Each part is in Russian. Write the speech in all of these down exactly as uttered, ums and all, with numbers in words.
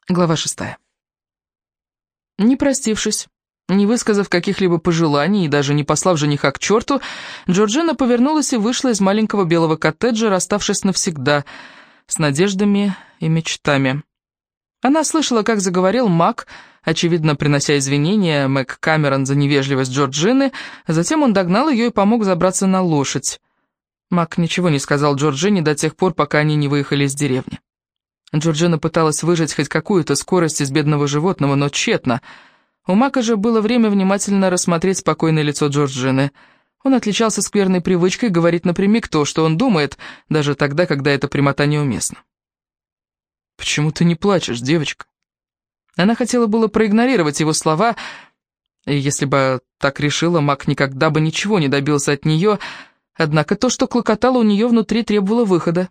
Глава шестая. Не простившись, не высказав каких-либо пожеланий и даже не послав жениха к черту, Джорджина повернулась и вышла из маленького белого коттеджа, расставшись навсегда, с надеждами и мечтами. Она слышала, как заговорил Мак, очевидно, принося извинения Мэг Камерон за невежливость Джорджины, а затем он догнал ее и помог забраться на лошадь. Мак ничего не сказал Джорджине до тех пор, пока они не выехали из деревни. Джорджина пыталась выжать хоть какую-то скорость из бедного животного, но тщетно. У Мака же было время внимательно рассмотреть спокойное лицо Джорджины. Он отличался скверной привычкой говорить напрямик то, что он думает, даже тогда, когда эта прямота неуместна. «Почему ты не плачешь, девочка?» Она хотела было проигнорировать его слова, и если бы так решила, Мак никогда бы ничего не добился от нее, однако то, что клокотало у нее внутри, требовало выхода.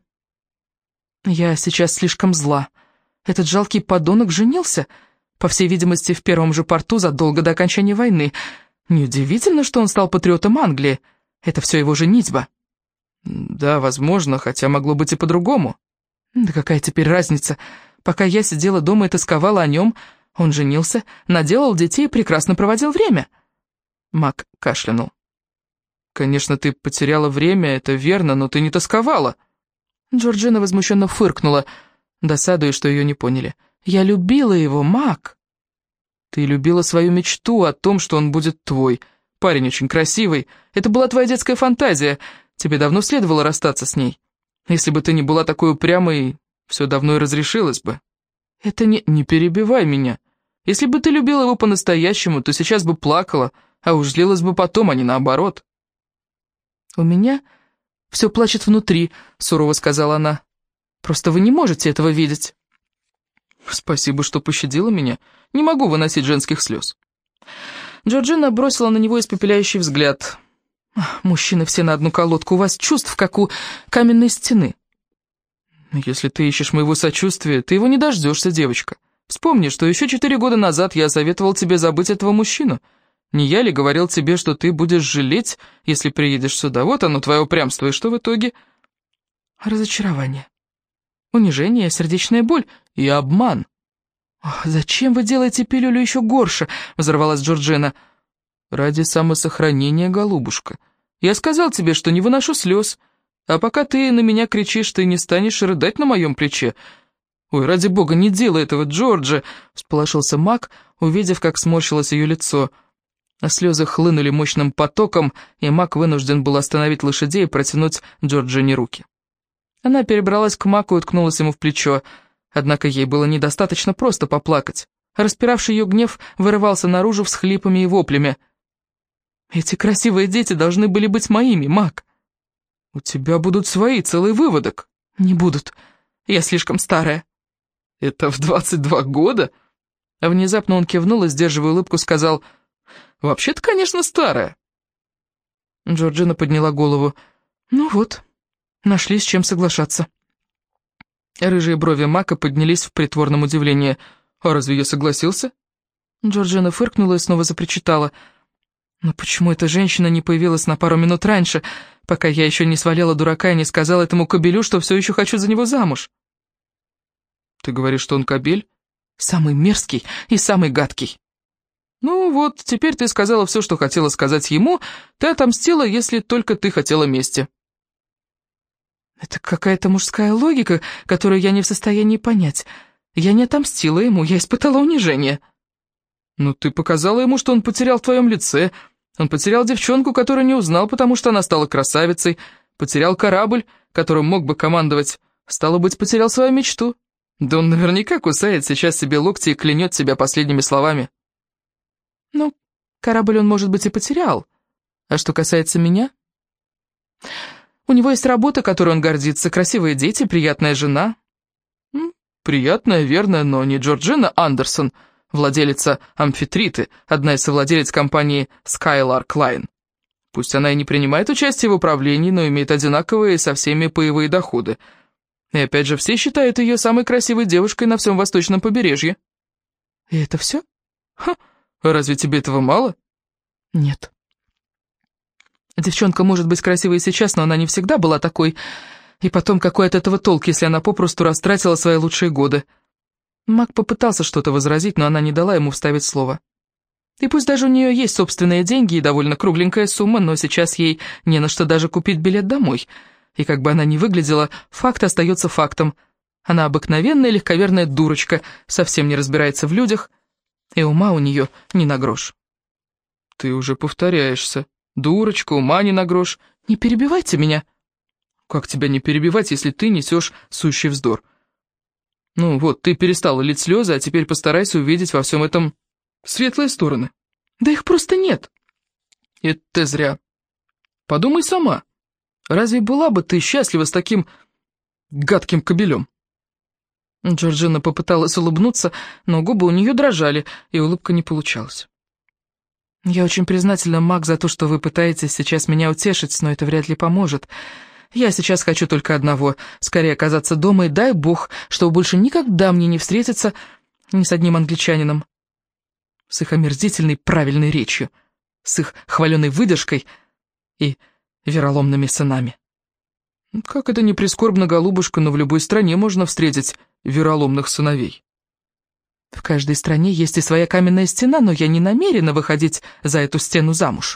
«Я сейчас слишком зла. Этот жалкий подонок женился, по всей видимости, в первом же порту задолго до окончания войны. Неудивительно, что он стал патриотом Англии. Это все его женитьба». «Да, возможно, хотя могло быть и по-другому». «Да какая теперь разница? Пока я сидела дома и тосковала о нем, он женился, наделал детей и прекрасно проводил время». Мак кашлянул. «Конечно, ты потеряла время, это верно, но ты не тосковала». Джорджина возмущенно фыркнула, досадуя, что ее не поняли. «Я любила его, Мак!» «Ты любила свою мечту о том, что он будет твой. Парень очень красивый. Это была твоя детская фантазия. Тебе давно следовало расстаться с ней. Если бы ты не была такой упрямой, все давно и разрешилось бы». «Это не... Не перебивай меня. Если бы ты любила его по-настоящему, то сейчас бы плакала, а уж злилась бы потом, а не наоборот». «У меня... «Все плачет внутри», — сурово сказала она. «Просто вы не можете этого видеть». «Спасибо, что пощадила меня. Не могу выносить женских слез». Джорджина бросила на него испепеляющий взгляд. «Мужчины все на одну колодку, у вас чувств, как у каменной стены». «Если ты ищешь моего сочувствия, ты его не дождешься, девочка. Вспомни, что еще четыре года назад я советовал тебе забыть этого мужчину. Не я ли говорил тебе, что ты будешь жалеть, если приедешь сюда? Вот оно, твое упрямство, и что в итоге?» «Разочарование, унижение, сердечная боль и обман». «Ох, зачем вы делаете пилюлю еще горше?» — взорвалась Джорджина. «Ради самосохранения, голубушка. Я сказал тебе, что не выношу слез, а пока ты на меня кричишь, ты не станешь рыдать на моем плече». «Ой, ради бога, не делай этого, Джорджи!» — всполошился Мак, увидев, как сморщилось ее лицо. А слезы хлынули мощным потоком, и Мак вынужден был остановить лошадей и протянуть Джорджине руки. Она перебралась к Маку и уткнулась ему в плечо, однако ей было недостаточно просто поплакать. Распиравший ее гнев вырывался наружу всхлипами и воплями. «Эти красивые дети должны были быть моими, Мак». «У тебя будут свои, целый выводок». «Не будут, я слишком старая». «Это в двадцать два года?» Внезапно он кивнул и, сдерживая улыбку, сказал: «Вообще-то, конечно, старая». Джорджина подняла голову. «Ну вот, нашли с чем соглашаться». Рыжие брови Мака поднялись в притворном удивлении. «А разве я согласился?» Джорджина фыркнула и снова запричитала. «Но почему эта женщина не появилась на пару минут раньше, пока я еще не сваляла дурака и не сказала этому кобелю, что все еще хочу за него замуж?» «Ты говоришь, что он кобель?» «Самый мерзкий и самый гадкий». «Ну вот, теперь ты сказала все, что хотела сказать ему. Ты отомстила, если только ты хотела мести». «Это какая-то мужская логика, которую я не в состоянии понять. Я не отомстила ему, я испытала унижение». «Ну ты показала ему, что он потерял в твоем лице. Он потерял девчонку, которую не узнал, потому что она стала красавицей. Потерял корабль, которым мог бы командовать. Стало быть, потерял свою мечту. Да он наверняка кусает сейчас себе локти и клянет себя последними словами». «Ну, корабль он, может быть, и потерял. А что касается меня? У него есть работа, которой он гордится, красивые дети, приятная жена». М, «Приятная, верно, но не Джорджина Андерсон, владелица Амфитриты, одна из совладелец компании Skylark Line. Пусть она и не принимает участие в управлении, но имеет одинаковые со всеми паевые доходы. И опять же, все считают ее самой красивой девушкой на всем восточном побережье». «И это все?» «Ха! Разве тебе этого мало?» «Нет. Девчонка может быть красивой сейчас, но она не всегда была такой. И потом, какой от этого толк, если она попросту растратила свои лучшие годы?» Мак попытался что-то возразить, но она не дала ему вставить слово. И пусть даже у нее есть собственные деньги и довольно кругленькая сумма, но сейчас ей не на что даже купить билет домой. И как бы она ни выглядела, факт остается фактом. Она обыкновенная легковерная дурочка, совсем не разбирается в людях, и ума у нее не на грош. «Ты уже повторяешься. Дурочка, ума не на грош. Не перебивайте меня». «Как тебя не перебивать, если ты несешь сущий вздор? Ну вот, ты перестала лить слезы, а теперь постарайся увидеть во всем этом светлые стороны». «Да их просто нет». «Это зря. Подумай сама. Разве была бы ты счастлива с таким гадким кобелем?» Джорджина попыталась улыбнуться, но губы у нее дрожали, и улыбка не получалась. «Я очень признательна, Мак, за то, что вы пытаетесь сейчас меня утешить, но это вряд ли поможет. Я сейчас хочу только одного — скорее оказаться дома, и дай бог, чтобы больше никогда мне не встретиться ни с одним англичанином. С их омерзительной правильной речью, с их хваленой выдержкой и вероломными сынами». «Как это не прискорбно, голубушка, но в любой стране можно встретить вероломных сыновей». «В каждой стране есть и своя каменная стена, но я не намерена выходить за эту стену замуж».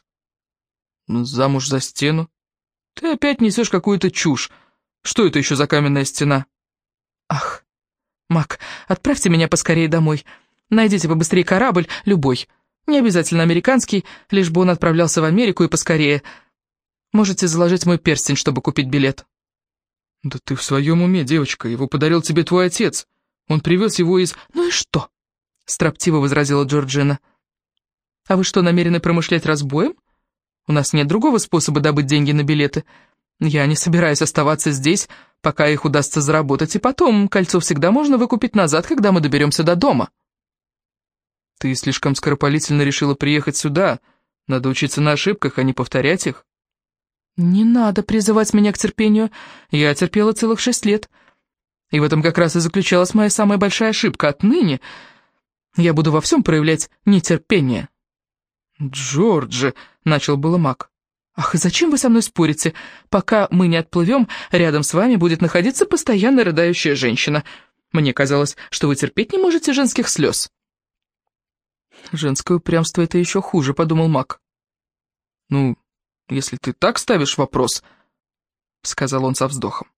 «Замуж за стену? Ты опять несешь какую-то чушь. Что это еще за каменная стена?» «Ах, Мак, отправьте меня поскорее домой. Найдите побыстрее корабль, любой. Не обязательно американский, лишь бы он отправлялся в Америку и поскорее. Можете заложить мой перстень, чтобы купить билет». «Да ты в своем уме, девочка, его подарил тебе твой отец. Он привез его из...» «Ну и что?» — строптиво возразила Джорджина. «А вы что, намерены промышлять разбоем? У нас нет другого способа добыть деньги на билеты. Я не собираюсь оставаться здесь, пока их удастся заработать, и потом кольцо всегда можно выкупить назад, когда мы доберемся до дома». «Ты слишком скоропалительно решила приехать сюда. Надо учиться на ошибках, а не повторять их». «Не надо призывать меня к терпению. Я терпела целых шесть лет. И в этом как раз и заключалась моя самая большая ошибка. Отныне я буду во всем проявлять нетерпение». «Джорджи», — начал было Мак. «Ах, и зачем вы со мной спорите? Пока мы не отплывем, рядом с вами будет находиться постоянно рыдающая женщина. Мне казалось, что вы терпеть не можете женских слез». «Женское упрямство — это еще хуже», — подумал Мак. «Ну, если ты так ставишь вопрос», — сказал он со вздохом.